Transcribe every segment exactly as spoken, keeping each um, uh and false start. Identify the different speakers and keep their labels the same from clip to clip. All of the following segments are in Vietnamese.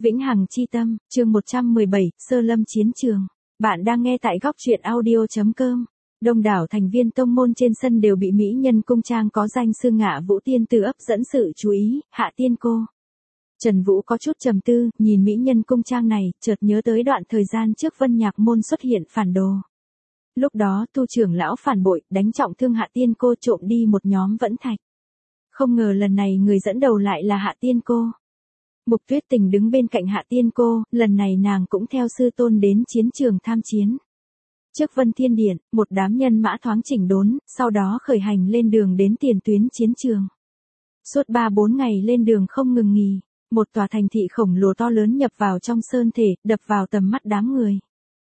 Speaker 1: Vĩnh Hằng chi tâm, chương một trăm mười bảy, Sơ Lâm chiến trường. Bạn đang nghe tại góc truyện audio chấm com. Đông đảo thành viên tông môn trên sân đều bị mỹ nhân cung trang có danh xưng Ngạ Vũ tiên tử ấp dẫn sự chú ý, Hạ Tiên cô. Trần Vũ có chút trầm tư, nhìn mỹ nhân cung trang này, chợt nhớ tới đoạn thời gian trước Vân Nhạc môn xuất hiện phản đồ. Lúc đó tu trưởng lão phản bội, đánh trọng thương Hạ Tiên cô, trộm đi một nhóm vẫn thạch. Không ngờ lần này người dẫn đầu lại là Hạ Tiên cô. Mục Tuyết Tình đứng bên cạnh Hạ Tiên cô, lần này nàng cũng theo sư tôn đến chiến trường tham chiến. Trước Vân Thiên Điện, một đám nhân mã thoáng chỉnh đốn, sau đó khởi hành lên đường đến tiền tuyến chiến trường. Suốt ba bốn ngày lên đường không ngừng nghỉ, một tòa thành thị khổng lồ to lớn nhập vào trong sơn thể, đập vào tầm mắt đám người.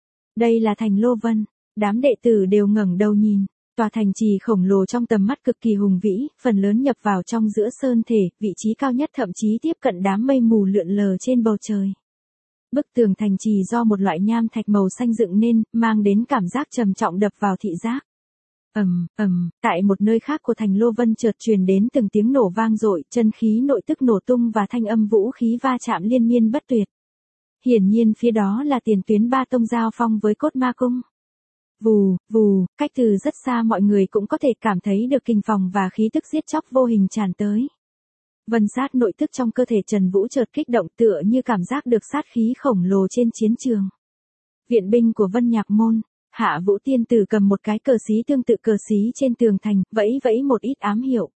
Speaker 1: Đây là thành Lô Vân, đám đệ tử đều ngẩng đầu nhìn. Tòa thành trì khổng lồ trong tầm mắt cực kỳ hùng vĩ, phần lớn nhập vào trong giữa sơn thể, vị trí cao nhất thậm chí tiếp cận đám mây mù lượn lờ trên bầu trời. Bức tường thành trì do một loại nham thạch màu xanh dựng nên, mang đến cảm giác trầm trọng đập vào thị giác. Ầm, ầm, tại một nơi khác của thành Lô Vân chợt truyền đến từng tiếng nổ vang dội, chân khí nội tức nổ tung và thanh âm vũ khí va chạm liên miên bất tuyệt. Hiển nhiên phía đó là tiền tuyến ba tông giao phong với Cốt Ma Cung. Vù, vù, cách từ rất xa mọi người cũng có thể cảm thấy được kình phòng và khí tức giết chóc vô hình tràn tới. Vân sát nội tức trong cơ thể Trần Vũ chợt kích động tựa như cảm giác được sát khí khổng lồ trên chiến trường. Viện binh của Vân Nhạc môn, Hạ Vũ tiên tử cầm một cái cờ xí tương tự cờ xí trên tường thành, vẫy vẫy một ít ám hiệu.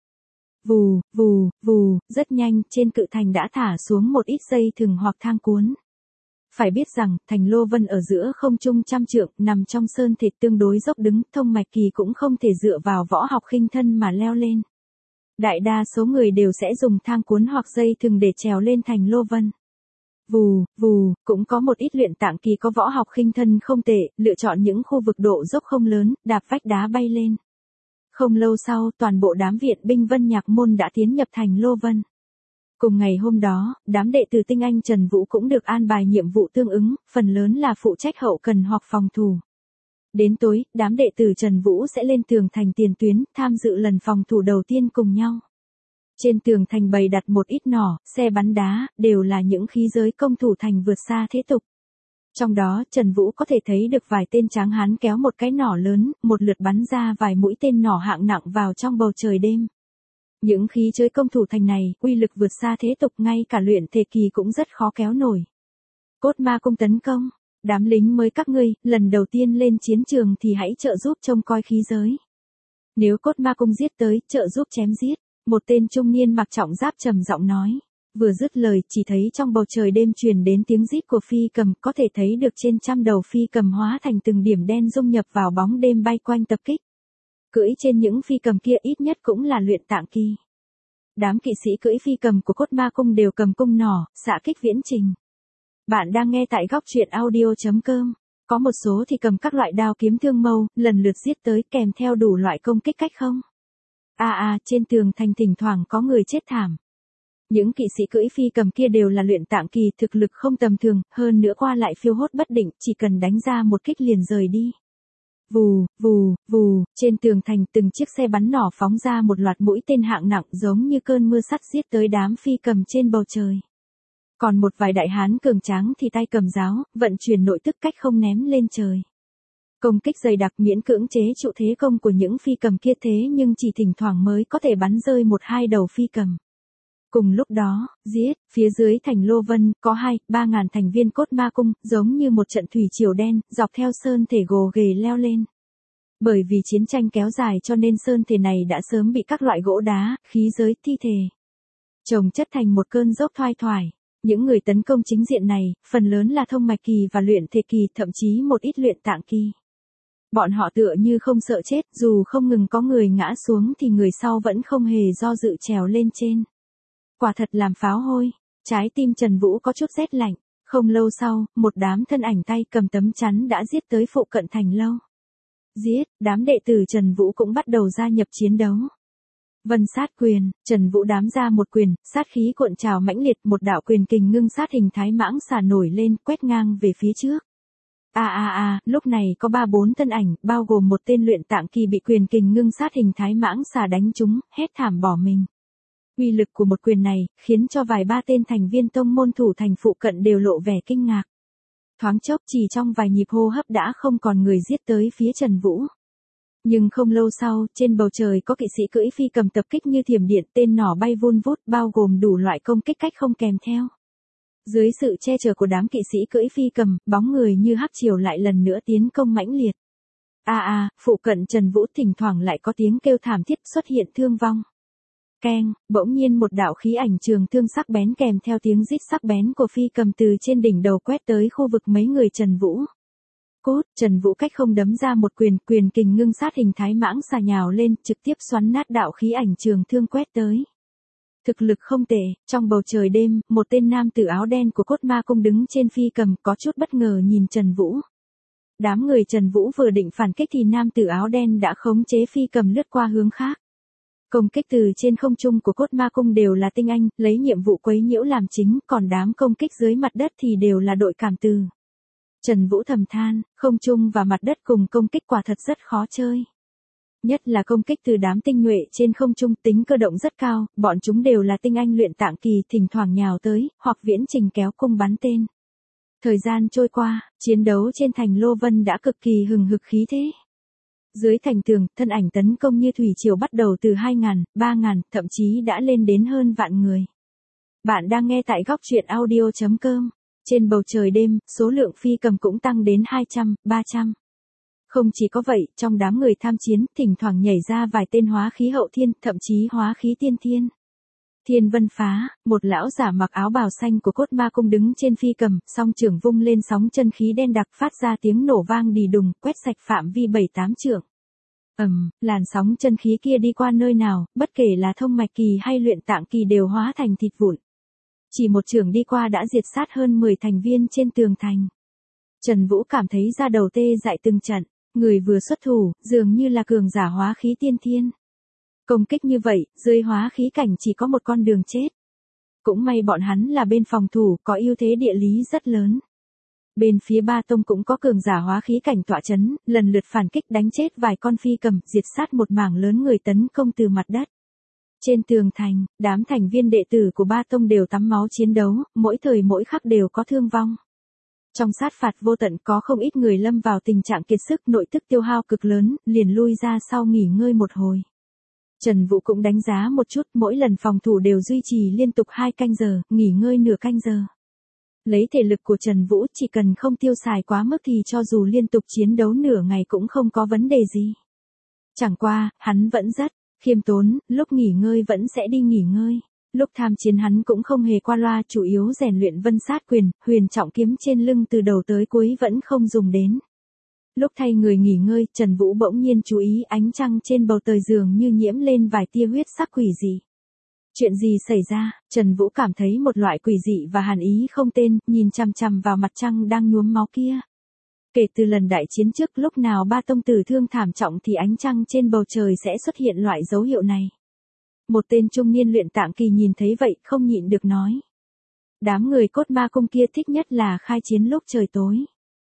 Speaker 1: Vù, vù, vù, rất nhanh, trên cự thành đã thả xuống một ít dây thừng hoặc thang cuốn. Phải biết rằng, thành Lô Vân ở giữa không trung trăm trượng, nằm trong sơn thịt tương đối dốc đứng, thông mạch kỳ cũng không thể dựa vào võ học khinh thân mà leo lên. Đại đa số người đều sẽ dùng thang cuốn hoặc dây thừng để trèo lên thành Lô Vân. Vù, vù, cũng có một ít luyện tạng kỳ có võ học khinh thân không tệ, lựa chọn những khu vực độ dốc không lớn, đạp vách đá bay lên. Không lâu sau, toàn bộ đám viện binh Vân Nhạc môn đã tiến nhập thành Lô Vân. Cùng ngày hôm đó, đám đệ tử tinh anh Trần Vũ cũng được an bài nhiệm vụ tương ứng, phần lớn là phụ trách hậu cần hoặc phòng thủ. Đến tối, đám đệ tử Trần Vũ sẽ lên tường thành tiền tuyến, tham dự lần phòng thủ đầu tiên cùng nhau. Trên tường thành bày đặt một ít nỏ, xe bắn đá, đều là những khí giới công thủ thành vượt xa thế tục. Trong đó, Trần Vũ có thể thấy được vài tên tráng hán kéo một cái nỏ lớn, một lượt bắn ra vài mũi tên nỏ hạng nặng vào trong bầu trời đêm. Những khí giới công thủ thành này, uy lực vượt xa thế tục, ngay cả luyện thể kỳ cũng rất khó kéo nổi. Cốt Ma Cung tấn công, đám lính mới các ngươi, lần đầu tiên lên chiến trường thì hãy trợ giúp trông coi khí giới. Nếu Cốt Ma Cung giết tới, trợ giúp chém giết, một tên trung niên mặc trọng giáp trầm giọng nói. Vừa dứt lời, chỉ thấy trong bầu trời đêm truyền đến tiếng rít của phi cầm, có thể thấy được trên trăm đầu phi cầm hóa thành từng điểm đen dung nhập vào bóng đêm bay quanh tập kích. Cưỡi trên những phi cầm kia ít nhất cũng là luyện tạng kỳ. Đám kỵ sĩ cưỡi phi cầm của Cốt Ma Cung đều cầm cung nỏ, xạ kích viễn trình. Bạn đang nghe tại góc truyện audio chấm com. Có một số thì cầm các loại đao kiếm thương mâu, lần lượt giết tới kèm theo đủ loại công kích cách không. À à, trên tường thành thỉnh thoảng có người chết thảm. Những kỵ sĩ cưỡi phi cầm kia đều là luyện tạng kỳ, thực lực không tầm thường, hơn nữa qua lại phiêu hốt bất định, chỉ cần đánh ra một kích liền rời đi. Vù, vù, vù, trên tường thành từng chiếc xe bắn nỏ phóng ra một loạt mũi tên hạng nặng giống như cơn mưa sắt giết tới đám phi cầm trên bầu trời. Còn một vài đại hán cường tráng thì tay cầm giáo, vận chuyển nội tức cách không ném lên trời. Công kích dày đặc miễn cưỡng chế trụ thế công của những phi cầm kia, thế nhưng chỉ thỉnh thoảng mới có thể bắn rơi một hai đầu phi cầm. Cùng lúc đó, giết, phía dưới thành Lô Vân, có hai, ba ngàn thành viên Cốt Ma Cung, giống như một trận thủy triều đen, dọc theo sơn thể gồ ghề leo lên. Bởi vì chiến tranh kéo dài cho nên sơn thể này đã sớm bị các loại gỗ đá, khí giới, thi thể chồng chất thành một cơn dốc thoai thoải. Những người tấn công chính diện này, phần lớn là thông mạch kỳ và luyện thể kỳ, thậm chí một ít luyện tạng kỳ. Bọn họ tựa như không sợ chết, dù không ngừng có người ngã xuống thì người sau vẫn không hề do dự trèo lên trên. Quả thật làm pháo hôi, trái tim Trần Vũ có chút rét lạnh. Không lâu sau, một đám thân ảnh tay cầm tấm chắn đã giết tới phụ cận thành lâu. Giết, đám đệ tử Trần Vũ cũng bắt đầu gia nhập chiến đấu. Vân sát quyền, Trần Vũ đám ra một quyền, sát khí cuộn trào mãnh liệt, một đạo quyền kình ngưng sát hình thái mãng xà nổi lên, quét ngang về phía trước. À à à, lúc này có ba bốn thân ảnh, bao gồm một tên luyện tạng kỳ bị quyền kình ngưng sát hình thái mãng xà đánh trúng, hét thảm bỏ mình. Uy lực của một quyền này, khiến cho vài ba tên thành viên tông môn thủ thành phụ cận đều lộ vẻ kinh ngạc. Thoáng chốc chỉ trong vài nhịp hô hấp đã không còn người giết tới phía Trần Vũ. Nhưng không lâu sau, trên bầu trời có kỵ sĩ cưỡi phi cầm tập kích như thiểm điện, tên nỏ bay vun vút bao gồm đủ loại công kích cách không kèm theo. Dưới sự che chở của đám kỵ sĩ cưỡi phi cầm, bóng người như hắc triều lại lần nữa tiến công mãnh liệt. A à, a, à, phụ cận Trần Vũ thỉnh thoảng lại có tiếng kêu thảm thiết xuất hiện thương vong. Keng, bỗng nhiên một đạo khí ảnh trường thương sắc bén kèm theo tiếng rít sắc bén của phi cầm từ trên đỉnh đầu quét tới khu vực mấy người Trần Vũ. Cốt, Trần Vũ cách không đấm ra một quyền, quyền kình ngưng sát hình thái mãng xà nhào lên, trực tiếp xoắn nát đạo khí ảnh trường thương quét tới. Thực lực không tệ, trong bầu trời đêm, một tên nam tử áo đen của Cốt Ma Cung đứng trên phi cầm có chút bất ngờ nhìn Trần Vũ. Đám người Trần Vũ vừa định phản kích thì nam tử áo đen đã khống chế phi cầm lướt qua hướng khác. Công kích từ trên không trung của Cốt Ma Cung đều là tinh anh, lấy nhiệm vụ quấy nhiễu làm chính, còn đám công kích dưới mặt đất thì đều là đội cảm từ. Trần Vũ thầm than, không trung và mặt đất cùng công kích quả thật rất khó chơi. Nhất là công kích từ đám tinh nhuệ trên không trung, tính cơ động rất cao, bọn chúng đều là tinh anh luyện tạng kỳ, thỉnh thoảng nhào tới, hoặc viễn trình kéo cung bắn tên. Thời gian trôi qua, chiến đấu trên thành Lô Vân đã cực kỳ hừng hực khí thế. Dưới thành tường, thân ảnh tấn công như thủy triều bắt đầu từ hai nghìn, ba nghìn, thậm chí đã lên đến hơn vạn người. Bạn đang nghe tại góc truyện audio chấm com. Trên bầu trời đêm, số lượng phi cầm cũng tăng đến hai trăm, ba trăm. Không chỉ có vậy, trong đám người tham chiến, thỉnh thoảng nhảy ra vài tên hóa khí hậu thiên, thậm chí hóa khí tiên thiên. Thiên Vân Phá, một lão giả mặc áo bào xanh của Cốt Ma Cung đứng trên phi cầm, song trường vung lên sóng chân khí đen đặc phát ra tiếng nổ vang đì đùng, quét sạch phạm vi bảy tám trượng. Ầm, um, làn sóng chân khí kia đi qua nơi nào, bất kể là thông mạch kỳ hay luyện tạng kỳ đều hóa thành thịt vụn. Chỉ một trường đi qua đã diệt sát hơn mười thành viên trên tường thành. Trần Vũ cảm thấy da đầu tê dại từng trận, người vừa xuất thủ, dường như là cường giả hóa khí tiên thiên. Công kích như vậy, dưới hóa khí cảnh chỉ có một con đường chết. Cũng may bọn hắn là bên phòng thủ, có ưu thế địa lý rất lớn. Bên phía Ba Tông cũng có cường giả hóa khí cảnh tọa chấn, lần lượt phản kích đánh chết vài con phi cầm, diệt sát một mảng lớn người tấn công từ mặt đất. Trên tường thành, đám thành viên đệ tử của Ba Tông đều tắm máu chiến đấu, mỗi thời mỗi khắc đều có thương vong. Trong sát phạt vô tận có không ít người lâm vào tình trạng kiệt sức, nội tức tiêu hao cực lớn, liền lui ra sau nghỉ ngơi một hồi. Trần Vũ cũng đánh giá một chút, mỗi lần phòng thủ đều duy trì liên tục hai canh giờ, nghỉ ngơi nửa canh giờ. Lấy thể lực của Trần Vũ, chỉ cần không tiêu xài quá mức thì cho dù liên tục chiến đấu nửa ngày cũng không có vấn đề gì. Chẳng qua, hắn vẫn rất khiêm tốn, lúc nghỉ ngơi vẫn sẽ đi nghỉ ngơi. Lúc tham chiến hắn cũng không hề qua loa, chủ yếu rèn luyện vân sát quyền, huyền trọng kiếm trên lưng từ đầu tới cuối vẫn không dùng đến. Lúc thay người nghỉ ngơi, Trần Vũ bỗng nhiên chú ý ánh trăng trên bầu trời dường như nhiễm lên vài tia huyết sắc quỷ dị. Chuyện gì xảy ra? Trần Vũ cảm thấy một loại quỷ dị và hàn ý không tên, nhìn chằm chằm vào mặt trăng đang nhuốm máu kia. Kể từ lần đại chiến trước, lúc nào Ba Tông tử thương thảm trọng thì ánh trăng trên bầu trời sẽ xuất hiện loại dấu hiệu này. Một tên trung niên luyện tạng kỳ nhìn thấy vậy, không nhịn được nói. Đám người Cốt Ma Cung kia thích nhất là khai chiến lúc trời tối.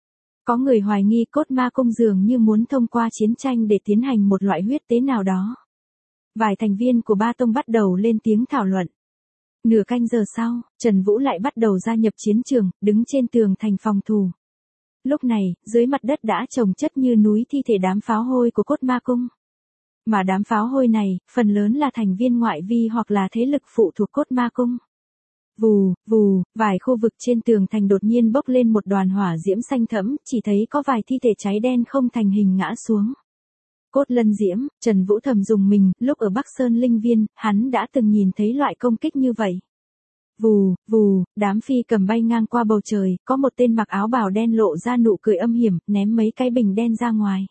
Speaker 1: Có người hoài nghi Cốt Ma Cung dường như muốn thông qua chiến tranh để tiến hành một loại huyết tế nào đó. Vài thành viên của Ba Tông bắt đầu lên tiếng thảo luận. Nửa canh giờ sau, Trần Vũ lại bắt đầu gia nhập chiến trường, đứng trên tường thành phòng thủ. Lúc này, dưới mặt đất đã chồng chất như núi thi thể đám pháo hôi của Cốt Ma Cung. Mà đám pháo hôi này, phần lớn là thành viên ngoại vi hoặc là thế lực phụ thuộc Cốt Ma Cung. Vù, vù, vài khu vực trên tường thành đột nhiên bốc lên một đoàn hỏa diễm xanh thẫm, chỉ thấy có vài thi thể cháy đen không thành hình ngã xuống. Cốt lân diễm, Trần Vũ thầm dùng mình, lúc ở Bắc Sơn Linh Viên, hắn đã từng nhìn thấy loại công kích như vậy. Vù, vù, đám phi cầm bay ngang qua bầu trời, có một tên mặc áo bào đen lộ ra nụ cười âm hiểm, ném mấy cái bình đen ra ngoài.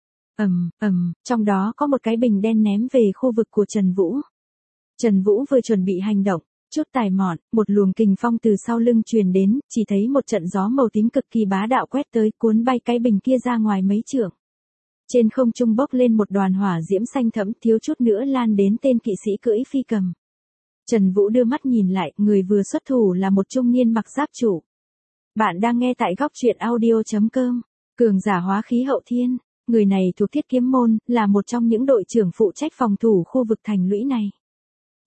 Speaker 1: Ầm, ầm, trong đó có một cái bình đen ném về khu vực của Trần Vũ. Trần Vũ vừa chuẩn bị hành động, chút tài mọn, một luồng kình phong từ sau lưng truyền đến, chỉ thấy một trận gió màu tím cực kỳ bá đạo quét tới, cuốn bay cái bình kia ra ngoài mấy trượng. Trên không trung bốc lên một đoàn hỏa diễm xanh thẫm, thiếu chút nữa lan đến tên kỵ sĩ cưỡi phi cầm. Trần Vũ đưa mắt nhìn lại, người vừa xuất thủ là một trung niên mặc giáp trụ. Bạn đang nghe tại góc truyện audio chấm com. Cường giả hóa khí hậu thiên, người này thuộc Thiết Kiếm môn, là một trong những đội trưởng phụ trách phòng thủ khu vực thành lũy này.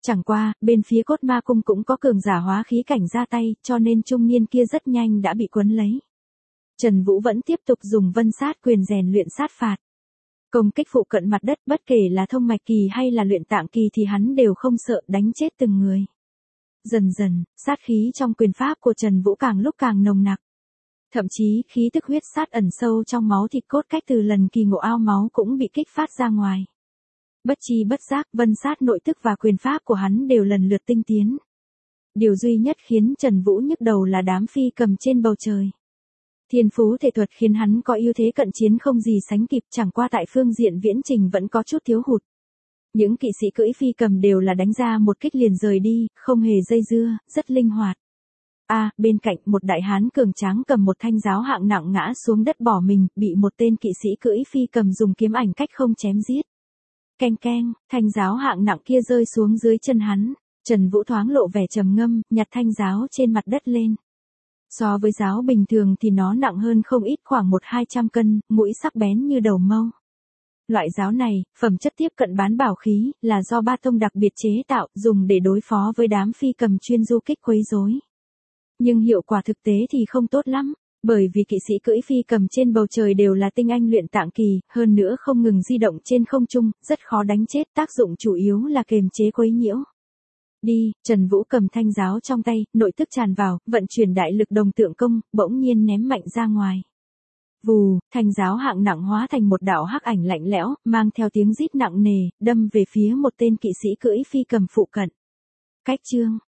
Speaker 1: Chẳng qua, bên phía cốt ma cung cũng có cường giả hóa khí cảnh ra tay, cho nên trung niên kia rất nhanh đã bị cuốn lấy. Trần Vũ vẫn tiếp tục dùng vân sát quyền rèn luyện sát phạt. Công kích phụ cận mặt đất, bất kể là thông mạch kỳ hay là luyện tạng kỳ thì hắn đều không sợ, đánh chết từng người. Dần dần, sát khí trong quyền pháp của Trần Vũ càng lúc càng nồng nặc. Thậm chí khí tức huyết sát ẩn sâu trong máu thịt cốt cách từ lần kỳ ngộ ao máu cũng bị kích phát ra ngoài. Bất chi bất giác, vân sát nội tức và quyền pháp của hắn đều lần lượt tinh tiến. Điều duy nhất khiến Trần Vũ nhức đầu là đám phi cầm trên bầu trời. Thiên phú thể thuật khiến hắn có ưu thế cận chiến không gì sánh kịp, chẳng qua tại phương diện viễn trình vẫn có chút thiếu hụt. Những kỵ sĩ cưỡi phi cầm đều là đánh ra một kích liền rời đi, không hề dây dưa, rất linh hoạt. A, à, bên cạnh một đại hán cường tráng cầm một thanh giáo hạng nặng ngã xuống đất bỏ mình, bị một tên kỵ sĩ cưỡi phi cầm dùng kiếm ảnh cách không chém giết. Keng keng, thanh giáo hạng nặng kia rơi xuống dưới chân hắn, Trần Vũ thoáng lộ vẻ trầm ngâm, nhặt thanh giáo trên mặt đất lên. So với giáo bình thường thì nó nặng hơn không ít, khoảng một hai trăm cân, mũi sắc bén như đầu mâu. Loại giáo này, phẩm chất tiếp cận bán bảo khí, là do ba tông đặc biệt chế tạo, dùng để đối phó với đám phi cầm chuyên du kích quấy rối. Nhưng hiệu quả thực tế thì không tốt lắm, bởi vì kỵ sĩ cưỡi phi cầm trên bầu trời đều là tinh anh luyện tạng kỳ, hơn nữa không ngừng di động trên không trung, rất khó đánh chết, tác dụng chủ yếu là kiềm chế quấy nhiễu. Đi, Trần Vũ cầm thanh giáo trong tay, nội tức tràn vào, vận chuyển đại lực đồng tượng công, bỗng nhiên ném mạnh ra ngoài. Vù, thanh giáo hạng nặng hóa thành một đạo hắc ảnh lạnh lẽo, mang theo tiếng rít nặng nề, đâm về phía một tên kỵ sĩ cưỡi phi cầm phụ cận. Cách chương,